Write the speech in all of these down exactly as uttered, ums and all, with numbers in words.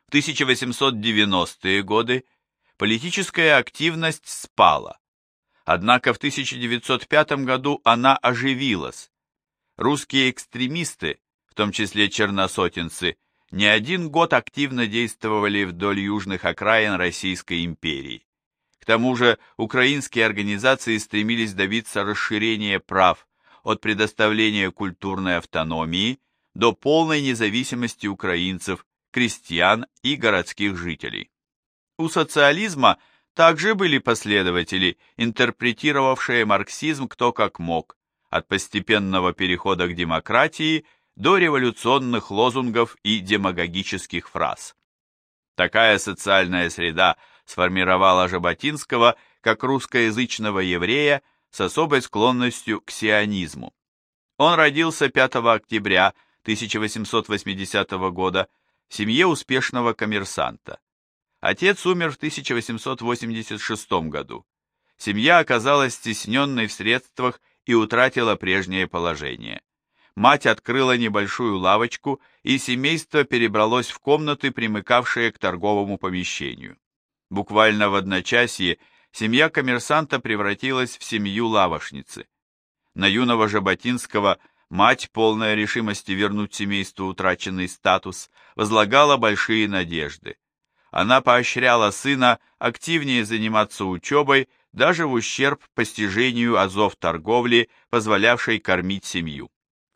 В тысяча восемьсот девяностые годы политическая активность спала, однако в тысяча девятьсот пятом году она оживилась. Русские экстремисты, в том числе черносотенцы, не один год активно действовали вдоль южных окраин Российской империи. К тому же украинские организации стремились добиться расширения прав от предоставления культурной автономии до полной независимости украинцев, крестьян и городских жителей. У социализма также были последователи, интерпретировавшие марксизм кто как мог, от постепенного перехода к демократии до революционных лозунгов и демагогических фраз. Такая социальная среда сформировала Жаботинского как русскоязычного еврея с особой склонностью к сионизму. Он родился пятого октября тысяча восемьсот восьмидесятого года в семье успешного коммерсанта. Отец умер в тысяча восемьсот восемьдесят шестом году. Семья оказалась стесненной в средствах и утратила прежнее положение. Мать открыла небольшую лавочку, и семейство перебралось в комнаты, примыкавшие к торговому помещению. Буквально в одночасье семья коммерсанта превратилась в семью лавошницы. На юного Жаботинского мать, полная решимости вернуть семейству утраченный статус, возлагала большие надежды. Она поощряла сына активнее заниматься учебой, даже в ущерб постижению азов торговли, позволявшей кормить семью.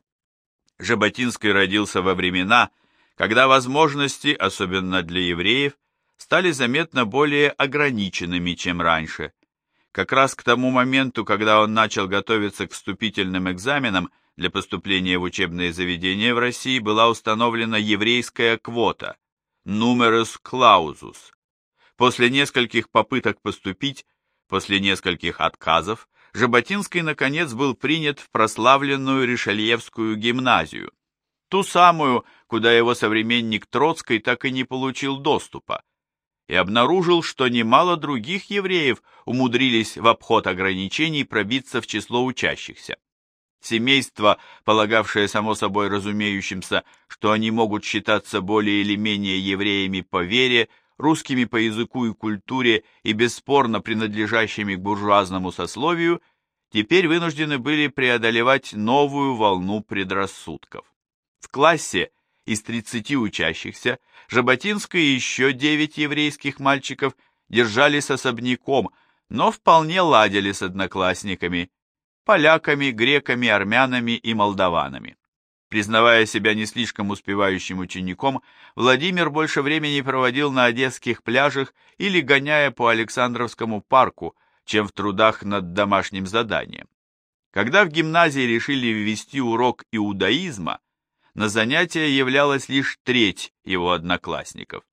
Жаботинский родился во времена, когда возможности, особенно для евреев, стали заметно более ограниченными, чем раньше. Как раз к тому моменту, когда он начал готовиться к вступительным экзаменам для поступления в учебные заведения в России, была установлена еврейская квота numerus clausus. После нескольких попыток поступить, после нескольких отказов, Жаботинский наконец был принят в прославленную Ришельевскую гимназию, ту самую, куда его современник Троцкий так и не получил доступа, и обнаружил, что немало других евреев умудрились в обход ограничений пробиться в число учащихся. Семейство, полагавшее само собой разумеющимся, что они могут считаться более или менее евреями по вере, русскими по языку и культуре и бесспорно принадлежащими к буржуазному сословию, теперь вынуждены были преодолевать новую волну предрассудков. В классе из тридцати учащихся Жаботинский и еще девять еврейских мальчиков держались особняком, но вполне ладили с одноклассниками, поляками, греками, армянами и молдаванами. Признавая себя не слишком успевающим учеником, Владимир больше времени проводил на одесских пляжах или гоняя по Александровскому парку, чем в трудах над домашним заданием. Когда в гимназии решили ввести урок иудаизма, на занятия являлась лишь треть его одноклассников.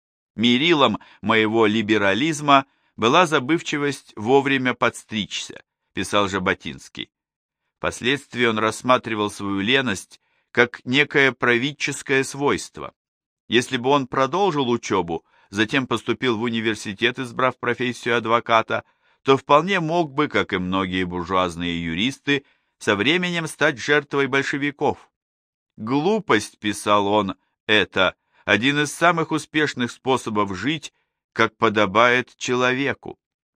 Мерилом моего либерализма была забывчивость вовремя подстричься, писал Жаботинский. Впоследствии он рассматривал свою леность как некое правительское свойство. Если бы он продолжил учебу, затем поступил в университет, избрав профессию адвоката, то вполне мог бы, как и многие буржуазные юристы, со временем стать жертвой большевиков. «Глупость», — писал он, — «это один из самых успешных способов жить, как подобает человеку».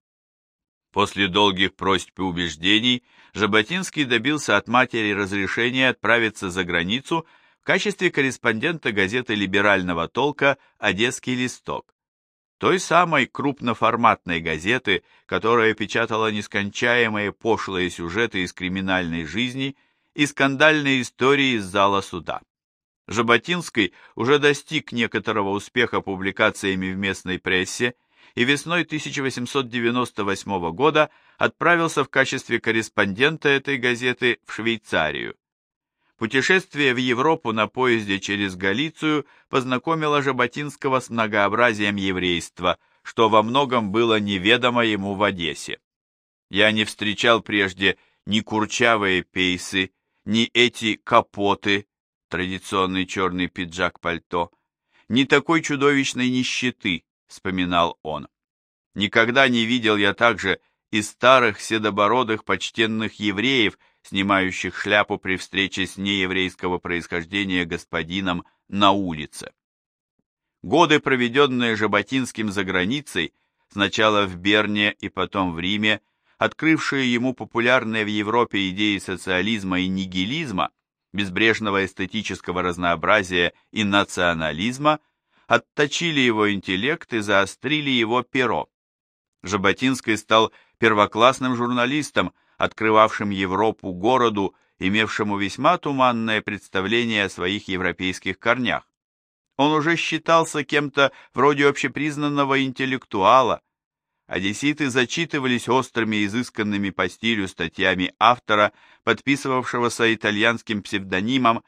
После долгих просьб и убеждений Жаботинский добился от матери разрешения отправиться за границу в качестве корреспондента газеты либерального толка «Одесский листок», той самой крупноформатной газеты, которая печатала нескончаемые пошлые сюжеты из криминальной жизни и скандальные истории из зала суда. Жаботинский уже достиг некоторого успеха публикациями в местной прессе и весной тысяча восемьсот девяносто восьмого года отправился в качестве корреспондента этой газеты в Швейцарию. Путешествие в Европу на поезде через Галицию познакомило Жаботинского с многообразием еврейства, что во многом было неведомо ему в Одессе. «Я не встречал прежде ни курчавые пейсы, ни эти капоты», традиционный черный пиджак-пальто, «ни такой чудовищной нищеты», вспоминал он. «Никогда не видел я также и старых седобородых почтенных евреев, снимающих шляпу при встрече с нееврейского происхождения господином на улице». Годы, проведенные Жаботинским за границей, сначала в Берне и потом в Риме, открывшие ему популярные в Европе идеи социализма и нигилизма, безбрежного эстетического разнообразия и национализма, отточили его интеллект и заострили его перо. Жаботинский стал первоклассным журналистом, открывавшим Европу городу, имевшему весьма туманное представление о своих европейских корнях. Он уже считался кем-то вроде общепризнанного интеллектуала. Одесситы зачитывались острыми, изысканными по стилю статьями автора, подписывавшегося итальянским псевдонимом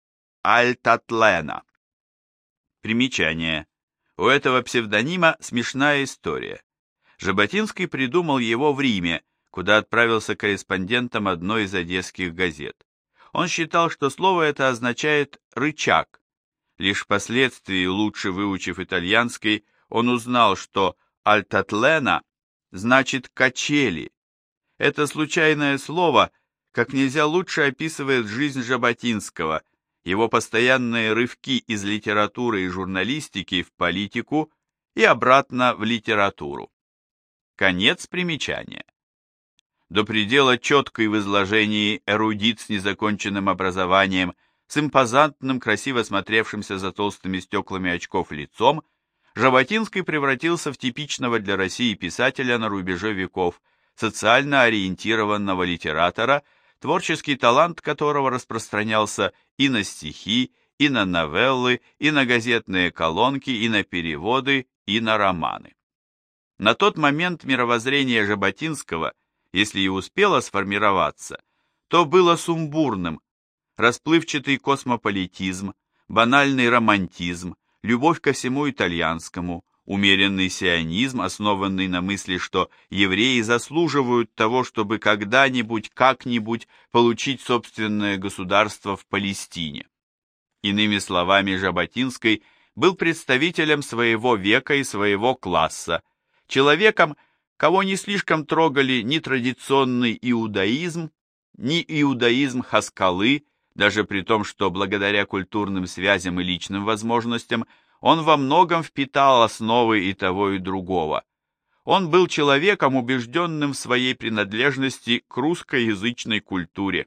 Альтатлена. Примечание. У этого псевдонима смешная история. Жаботинский придумал его в Риме, куда отправился корреспондентом одной из одесских газет. Он считал, что слово это означает «рычаг». Лишь впоследствии, лучше выучив итальянский, он узнал, что «альтатлена» значит «качели». Это случайное слово как нельзя лучше описывает жизнь Жаботинского, его постоянные рывки из литературы и журналистики в политику и обратно в литературу. Конец примечания. До предела четкий в изложении эрудит с незаконченным образованием, с импозантным, красиво смотревшимся за толстыми стеклами очков лицом, Жаботинский превратился в типичного для России писателя на рубеже веков, социально ориентированного литератора, творческий талант которого распространялся и на стихи, и на новеллы, и на газетные колонки, и на переводы, и на романы. На тот момент мировоззрение Жаботинского, если и успело сформироваться, то было сумбурным. Расплывчатый космополитизм, банальный романтизм, любовь ко всему итальянскому, умеренный сионизм, основанный на мысли, что евреи заслуживают того, чтобы когда-нибудь, как-нибудь получить собственное государство в Палестине. Иными словами, Жаботинский был представителем своего века и своего класса, человеком, кого не слишком трогали ни традиционный иудаизм, ни иудаизм Хаскалы, даже при том, что благодаря культурным связям и личным возможностям он во многом впитал основы и того, и другого. Он был человеком, убежденным в своей принадлежности к русскоязычной культуре.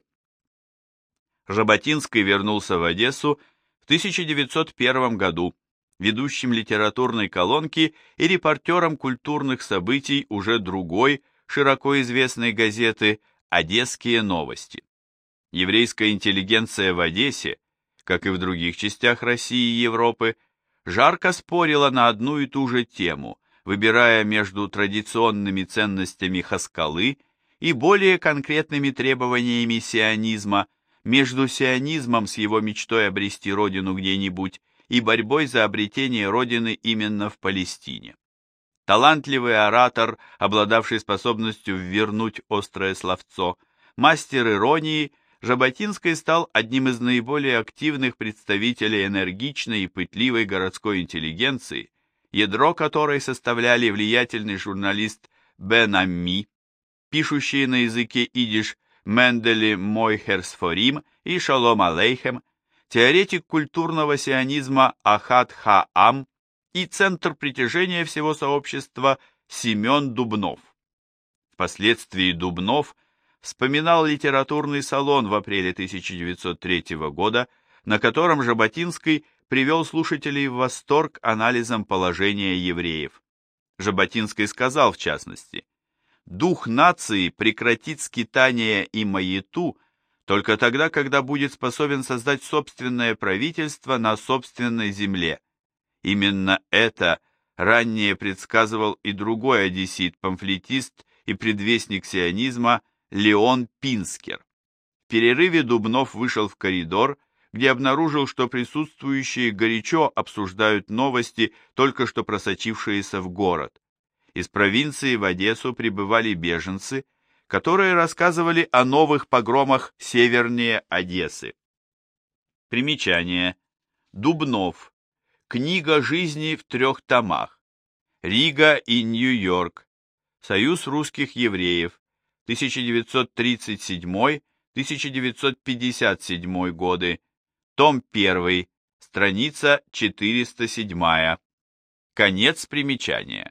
Жаботинский вернулся в Одессу в тысяча девятьсот первом году, ведущим литературной колонки и репортером культурных событий уже другой, широко известной газеты «Одесские новости». Еврейская интеллигенция в Одессе, как и в других частях России и Европы, жарко спорила на одну и ту же тему, выбирая между традиционными ценностями Хаскалы и более конкретными требованиями сионизма, между сионизмом с его мечтой обрести родину где-нибудь и борьбой за обретение родины именно в Палестине. Талантливый оратор, обладавший способностью ввернуть острое словцо, мастер иронии, Жаботинский стал одним из наиболее активных представителей энергичной и пытливой городской интеллигенции, ядро которой составляли влиятельный журналист Бен Амми, пишущие на языке идиш Мендели Мойхерсфорим и Шалом Алейхем, теоретик культурного сионизма Ахад Хаам и центр притяжения всего сообщества Семен Дубнов. Впоследствии Дубнов вспоминал литературный салон в апреле тысяча девятьсот третьего года, на котором Жаботинский привел слушателей в восторг анализом положения евреев. Жаботинский сказал, в частности, «Дух нации прекратит скитание и маяту только тогда, когда будет способен создать собственное правительство на собственной земле. Именно это ранее предсказывал и другой одессит-памфлетист и предвестник сионизма Леон Пинскер. В перерыве Дубнов вышел в коридор, где обнаружил, что присутствующие горячо обсуждают новости, только что просочившиеся в город. Из провинции в Одессу прибывали беженцы, которые рассказывали о новых погромах севернее Одессы. Примечание. Дубнов. Книга жизни в трех томах. Рига и Нью-Йорк. Союз русских евреев. тысяча девятьсот тридцать седьмой — тысяча девятьсот пятьдесят седьмой годы. Том первый. Страница четыреста семь. Конец примечания.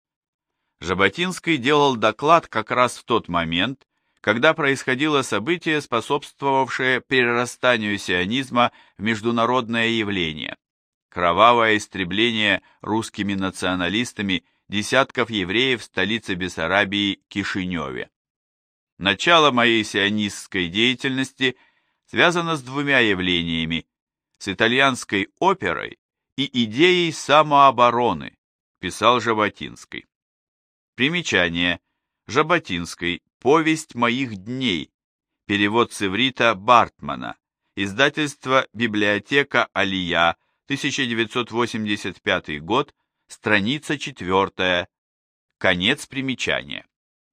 Жаботинский делал доклад как раз в тот момент, когда происходило событие, способствовавшее перерастанию сионизма в международное явление – кровавое истребление русскими националистами десятков евреев в столице Бессарабии Кишиневе. Начало моей сионистской деятельности связано с двумя явлениями – с итальянской оперой и идеей самообороны, писал Жаботинский. Примечание. Жаботинский. Повесть моих дней. Перевод с иврита Бартмана. Издательство «Библиотека Алия», тысяча девятьсот восемьдесят пятый год, страница четвертая. Конец примечания.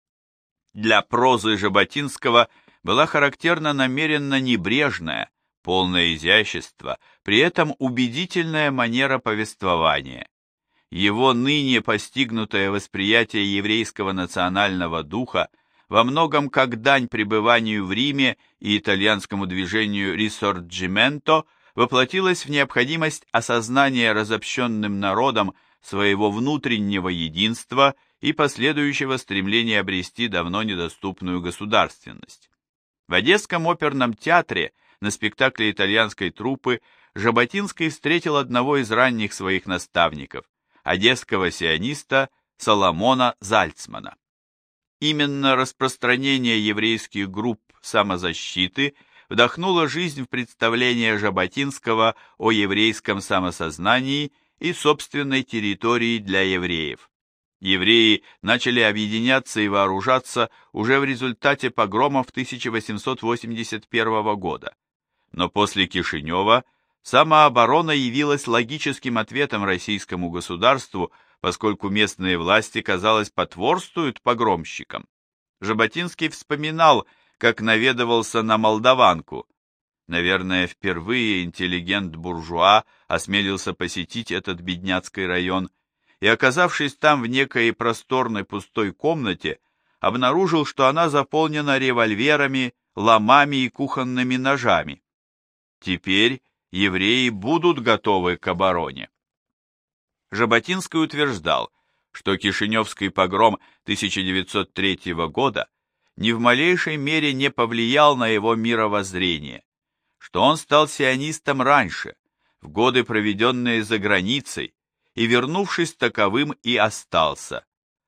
Для прозы Жаботинского была характерна намеренно небрежная, полное изящество, при этом убедительная манера повествования. Его ныне постигнутое восприятие еврейского национального духа во многом как дань пребыванию в Риме и итальянскому движению «Рисорджименто» воплотилось в необходимость осознания разобщенным народом своего внутреннего единства и последующего стремления обрести давно недоступную государственность. В Одесском оперном театре на спектакле итальянской труппы Жаботинский встретил одного из ранних своих наставников, одесского сиониста Соломона Зальцмана. Именно распространение еврейских групп самозащиты вдохнуло жизнь в представление Жаботинского о еврейском самосознании и собственной территории для евреев. Евреи начали объединяться и вооружаться уже в результате погромов тысяча восемьсот восемьдесят первого года. Но после Кишинева самооборона явилась логическим ответом российскому государству, поскольку местные власти, казалось, потворствуют погромщикам. Жаботинский вспоминал, как наведывался на Молдаванку. Наверное, впервые интеллигент-буржуа осмелился посетить этот бедняцкий район и, оказавшись там в некой просторной пустой комнате, обнаружил, что она заполнена револьверами, ломами и кухонными ножами. Теперь евреи будут готовы к обороне. Жаботинский утверждал, что Кишиневский погром тысяча девятьсот третьего года ни в малейшей мере не повлиял на его мировоззрение, что он стал сионистом раньше, в годы, проведенные за границей, и, вернувшись таковым, и остался.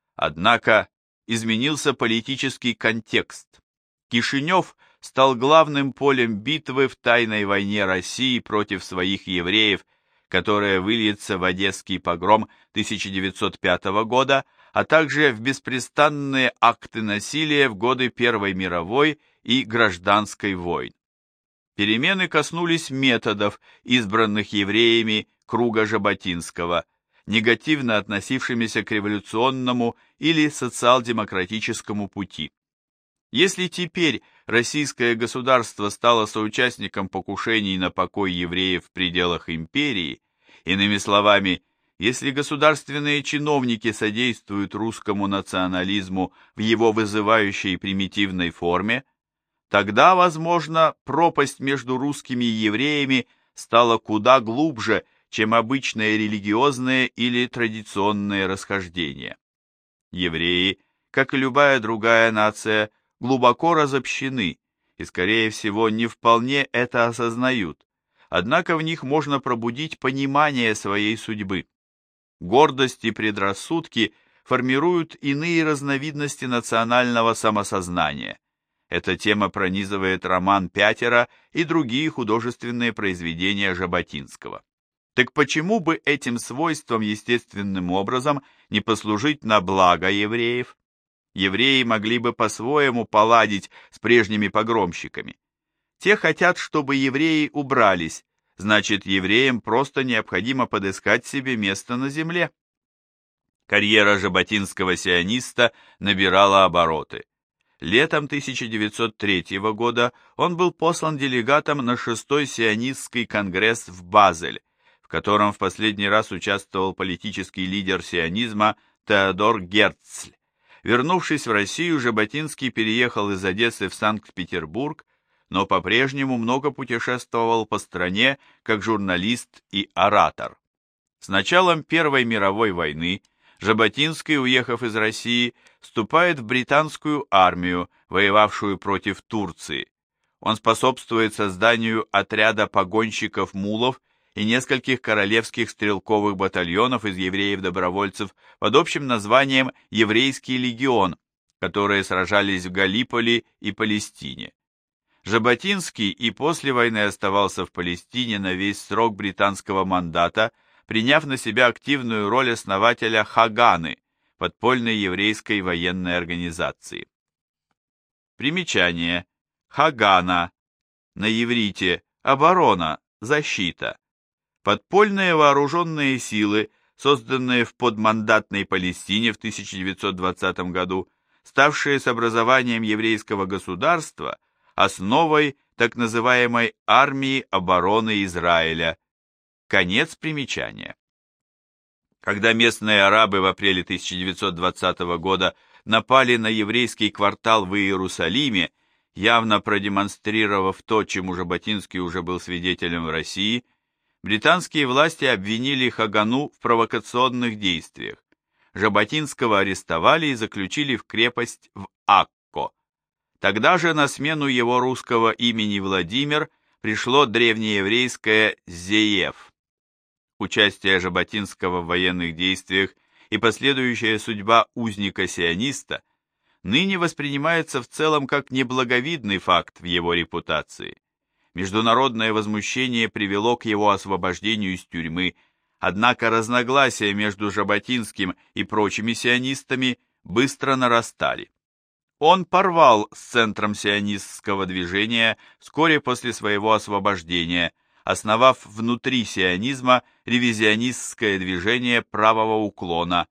Однако изменился политический контекст. Кишинев стал главным полем битвы в тайной войне России против своих евреев, которая выльется в Одесский погром тысяча девятьсот пятого года, а также в беспрестанные акты насилия в годы Первой мировой и Гражданской войн. Перемены коснулись методов, избранных евреями круга Жаботинского, негативно относившимися к революционному или социал-демократическому пути. Если теперь российское государство стало соучастником покушений на покой евреев в пределах империи, иными словами, если государственные чиновники содействуют русскому национализму в его вызывающей примитивной форме, тогда, возможно, пропасть между русскими и евреями стала куда глубже, чем обычные религиозные или традиционные расхождения. Евреи, как и любая другая нация, глубоко разобщены и, скорее всего, не вполне это осознают, однако в них можно пробудить понимание своей судьбы. Гордость и предрассудки формируют иные разновидности национального самосознания. Эта тема пронизывает роман «Пятеро» и другие художественные произведения Жаботинского. Так почему бы этим свойством естественным образом не послужить на благо евреев? Евреи могли бы по-своему поладить с прежними погромщиками. Те хотят, чтобы евреи убрались, значит, евреям просто необходимо подыскать себе место на земле. Карьера жаботинского сиониста набирала обороты. Летом тысяча девятьсот третьего года он был послан делегатом на шестой сионистский конгресс в Базель, в котором в последний раз участвовал политический лидер сионизма Теодор Герцль. Вернувшись в Россию, Жаботинский переехал из Одессы в Санкт-Петербург, но по-прежнему много путешествовал по стране как журналист и оратор. С началом Первой мировой войны Жаботинский, уехав из России, вступает в британскую армию, воевавшую против Турции. Он способствует созданию отряда погонщиков-мулов и нескольких королевских стрелковых батальонов из евреев-добровольцев под общим названием «Еврейский легион», которые сражались в Галлиполи и Палестине. Жаботинский и после войны оставался в Палестине на весь срок британского мандата, приняв на себя активную роль основателя Хаганы, подпольной еврейской военной организации. Примечание. Хагана, на иврите оборона, защита. Подпольные вооруженные силы, созданные в подмандатной Палестине в тысяча девятьсот двадцатом году, ставшие с образованием еврейского государства основой так называемой армии обороны Израиля. Конец примечания. Когда местные арабы в апреле тысяча девятьсот двадцатого года напали на еврейский квартал в Иерусалиме, явно продемонстрировав то, чему Жаботинский уже был свидетелем в России, британские власти обвинили Хагану в провокационных действиях. Жаботинского арестовали и заключили в крепость в Акко. Тогда же на смену его русского имени Владимир пришло древнееврейское Зеев. Участие Жаботинского в военных действиях и последующая судьба узника-сиониста ныне воспринимается в целом как неблаговидный факт в его репутации. Международное возмущение привело к его освобождению из тюрьмы, однако разногласия между Жаботинским и прочими сионистами быстро нарастали. Он порвал с центром сионистского движения вскоре после своего освобождения, основав внутри сионизма ревизионистское движение правого уклона,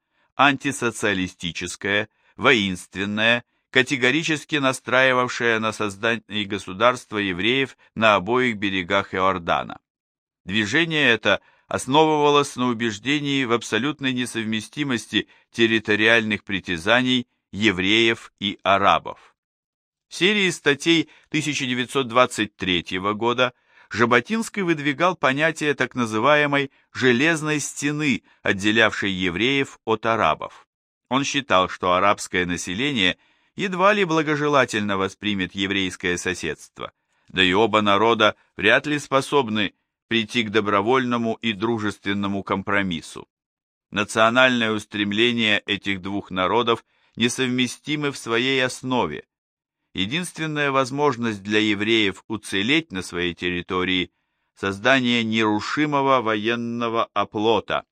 антисоциалистическое, воинственное, категорически настраивавшее на создание государства евреев на обоих берегах Иордана. Движение это основывалось на убеждении в абсолютной несовместимости территориальных притязаний евреев и арабов. В серии статей тысяча девятьсот двадцать третьего года Жаботинский выдвигал понятие так называемой «железной стены», отделявшей евреев от арабов. Он считал, что арабское население едва ли благожелательно воспримет еврейское соседство, да и оба народа вряд ли способны прийти к добровольному и дружественному компромиссу. Национальное устремление этих двух народов несовместимы в своей основе. Единственная возможность для евреев уцелеть на своей территории – создание нерушимого военного оплота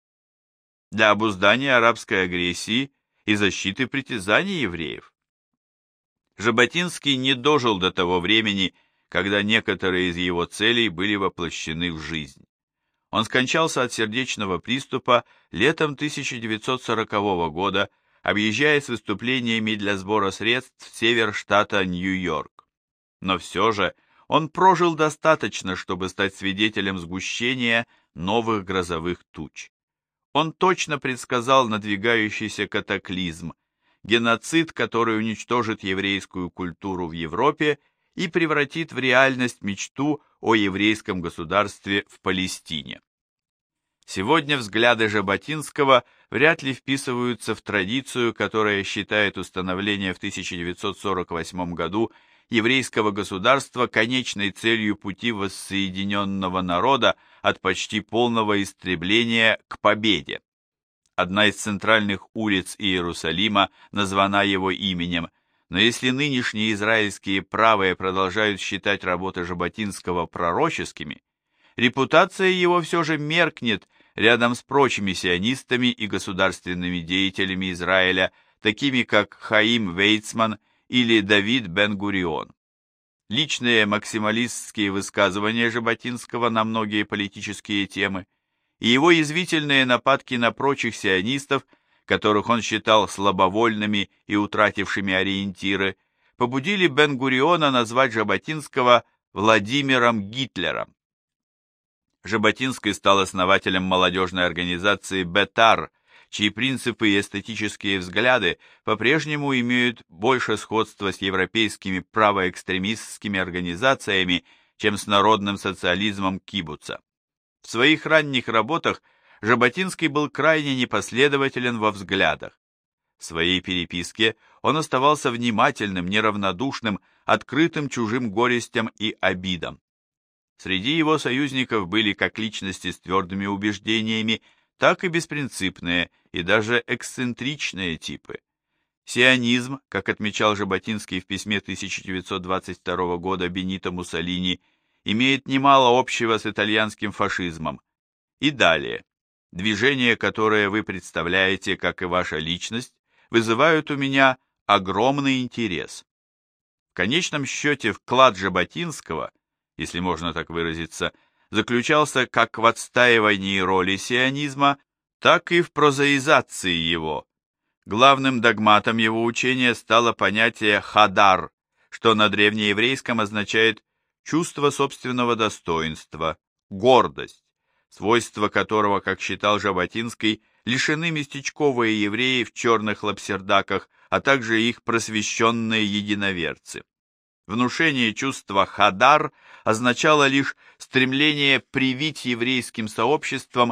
для обуздания арабской агрессии и защиты притязаний евреев. Жаботинский не дожил до того времени, когда некоторые из его целей были воплощены в жизнь. Он скончался от сердечного приступа летом тысяча девятьсот сорокового года, объезжая с выступлениями для сбора средств север штата Нью-Йорк. Но все же он прожил достаточно, чтобы стать свидетелем сгущения новых грозовых туч. Он точно предсказал надвигающийся катаклизм, геноцид, который уничтожит еврейскую культуру в Европе и превратит в реальность мечту о еврейском государстве в Палестине. Сегодня взгляды Жаботинского вряд ли вписываются в традицию, которая считает установление в тысяча девятьсот сорок восьмом году еврейского государства конечной целью пути воссоединенного народа от почти полного истребления к победе. Одна из центральных улиц Иерусалима названа его именем, но если нынешние израильские правые продолжают считать работы Жаботинского пророческими, репутация его все же меркнет рядом с прочими сионистами и государственными деятелями Израиля, такими как Хаим Вейцман или Давид Бен-Гурион. Личные максималистские высказывания Жаботинского на многие политические темы и его язвительные нападки на прочих сионистов, которых он считал слабовольными и утратившими ориентиры, побудили Бен-Гуриона назвать Жаботинского Владимиром Гитлером. Жаботинский стал основателем молодежной организации «Бетар», чьи принципы и эстетические взгляды по-прежнему имеют больше сходства с европейскими правоэкстремистскими организациями, чем с народным социализмом кибуца. В своих ранних работах Жаботинский был крайне непоследователен во взглядах. В своей переписке он оставался внимательным, неравнодушным, открытым чужим горестям и обидам. Среди его союзников были как личности с твердыми убеждениями, так и беспринципные и даже эксцентричные типы. Сионизм, как отмечал Жаботинский в письме тысяча девятьсот двадцать второго года Бенито Муссолини, имеет немало общего с итальянским фашизмом. И далее. Движения, которые вы представляете, как и ваша личность, вызывают у меня огромный интерес. В конечном счете вклад Жаботинского, если можно так выразиться, заключался как в отстаивании роли сионизма, так и в прозаизации его. Главным догматом его учения стало понятие «хадар», что на древнееврейском означает чувство собственного достоинства, гордость, свойства которого, как считал Жаботинский, лишены местечковые евреи в черных лапсердаках, а также их просвещенные единоверцы. Внушение чувства «хадар» означало лишь стремление привить еврейским сообществам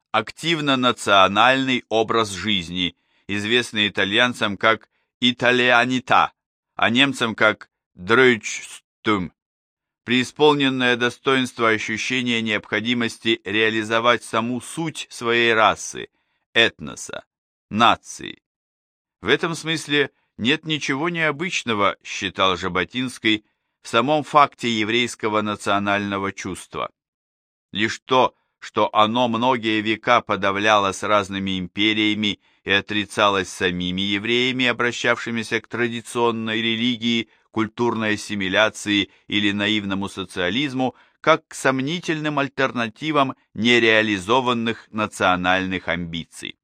активно-национальный образ жизни, известный итальянцам как «италианита», а немцам как «дройчстум», преисполненное достоинство ощущения необходимости реализовать саму суть своей расы, этноса, нации. В этом смысле нет ничего необычного, считал Жаботинский, в самом факте еврейского национального чувства. Лишь то, что оно многие века подавлялось разными империями и отрицалось самими евреями, обращавшимися к традиционной религии, культурной ассимиляции или наивному социализму, как к сомнительным альтернативам нереализованных национальных амбиций.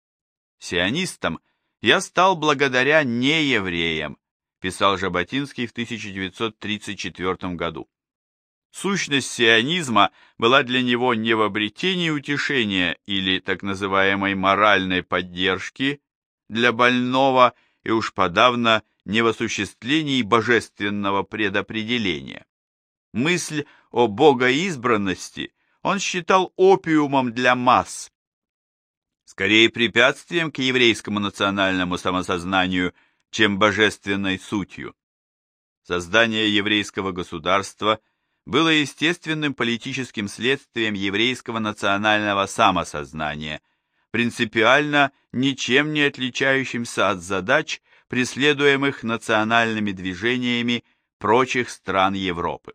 Сионистом я стал благодаря неевреям, писал Жаботинский в тысяча девятьсот тридцать четвёртом году. Сущность сионизма была для него не в обретении утешения или так называемой моральной поддержки для больного и уж подавно не в осуществлении божественного предопределения. Мысль о богоизбранности он считал опиумом для масс, скорее препятствием к еврейскому национальному самосознанию, чем божественной сутью. Создание еврейского государства было естественным политическим следствием еврейского национального самосознания, принципиально ничем не отличающимся от задач, преследуемых национальными движениями прочих стран Европы.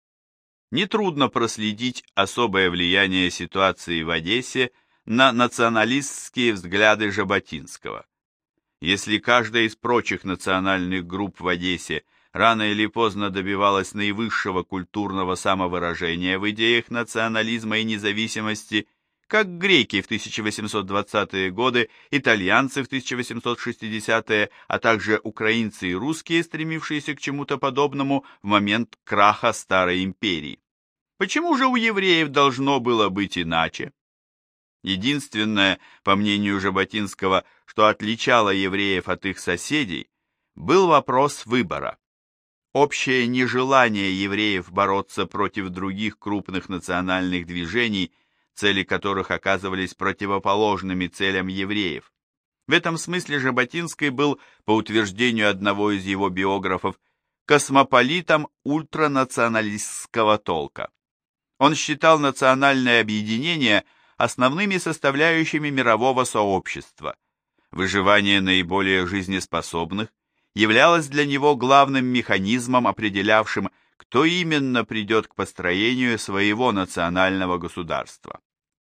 Нетрудно проследить особое влияние ситуации в Одессе на националистские взгляды Жаботинского. Если каждая из прочих национальных групп в Одессе рано или поздно добивалась наивысшего культурного самовыражения в идеях национализма и независимости, как греки в тысяча восемьсот двадцатые годы, итальянцы в тысяча восемьсот шестидесятые, а также украинцы и русские, стремившиеся к чему-то подобному в момент краха Старой империи. Почему же у евреев должно было быть иначе? Единственное, по мнению Жаботинского, что отличало евреев от их соседей, был вопрос выбора. Общее нежелание евреев бороться против других крупных национальных движений, цели которых оказывались противоположными целям евреев. В этом смысле Жаботинский был, по утверждению одного из его биографов, космополитом ультранационалистского толка. Он считал национальное объединение основными составляющими мирового сообщества. Выживание наиболее жизнеспособных являлось для него главным механизмом, определявшим, кто именно придет к построению своего национального государства.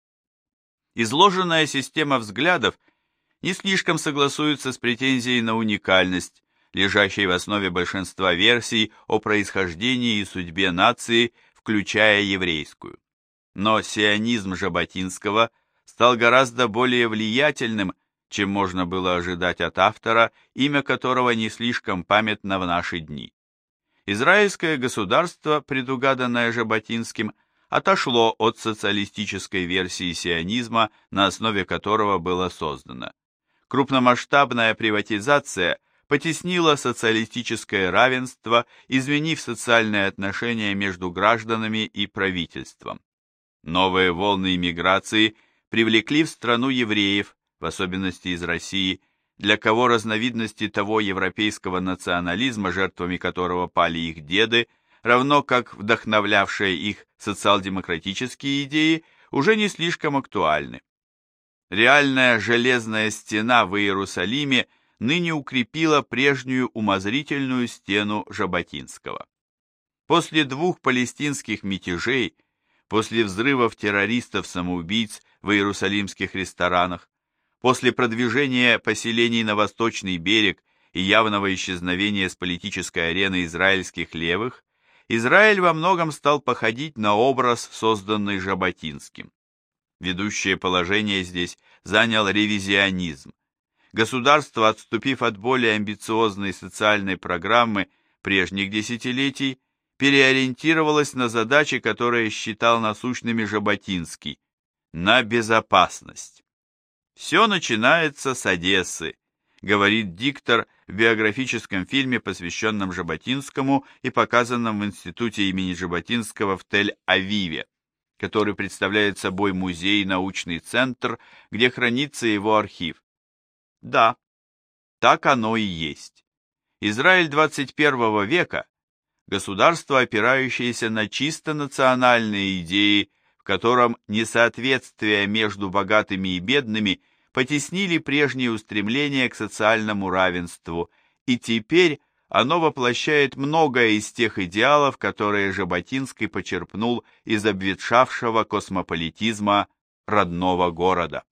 Изложенная система взглядов не слишком согласуется с претензией на уникальность, лежащей в основе большинства версий о происхождении и судьбе нации, включая еврейскую. Но сионизм Жаботинского стал гораздо более влиятельным, чем можно было ожидать от автора, имя которого не слишком памятно в наши дни. Израильское государство, предугаданное Жаботинским, отошло от социалистической версии сионизма, на основе которого было создано. Крупномасштабная приватизация потеснила социалистическое равенство, изменив социальные отношения между гражданами и правительством. Новые волны иммиграции привлекли в страну евреев, в особенности из России, для кого разновидности того европейского национализма, жертвами которого пали их деды, равно как вдохновлявшие их социал-демократические идеи, уже не слишком актуальны. Реальная железная стена в Иерусалиме ныне укрепила прежнюю умозрительную стену Жаботинского. После двух палестинских мятежей, после взрывов террористов-самоубийц в иерусалимских ресторанах, после продвижения поселений на Восточный берег и явного исчезновения с политической арены израильских левых, Израиль во многом стал походить на образ, созданный Жаботинским. Ведущее положение здесь занял ревизионизм. Государство, отступив от более амбициозной социальной программы прежних десятилетий, переориентировалось на задачи, которые считал насущными Жаботинский, на безопасность. «Все начинается с Одессы», говорит диктор в биографическом фильме, посвященном Жаботинскому и показанном в Институте имени Жаботинского в Тель-Авиве, который представляет собой музей и научный центр, где хранится его архив. Да, так оно и есть. Израиль двадцать первого века – государство, опирающееся на чисто национальные идеи, в котором несоответствия между богатыми и бедными потеснили прежние устремления к социальному равенству, и теперь оно воплощает многое из тех идеалов, которые Жаботинский почерпнул из обветшавшего космополитизма родного города.